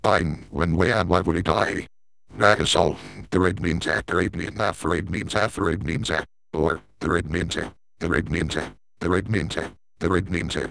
Fine, when we and why would he die? That is all. The red means at, the red means half, the red means half, the red means at, or the red means at, the red means at, the red means at, the red means at.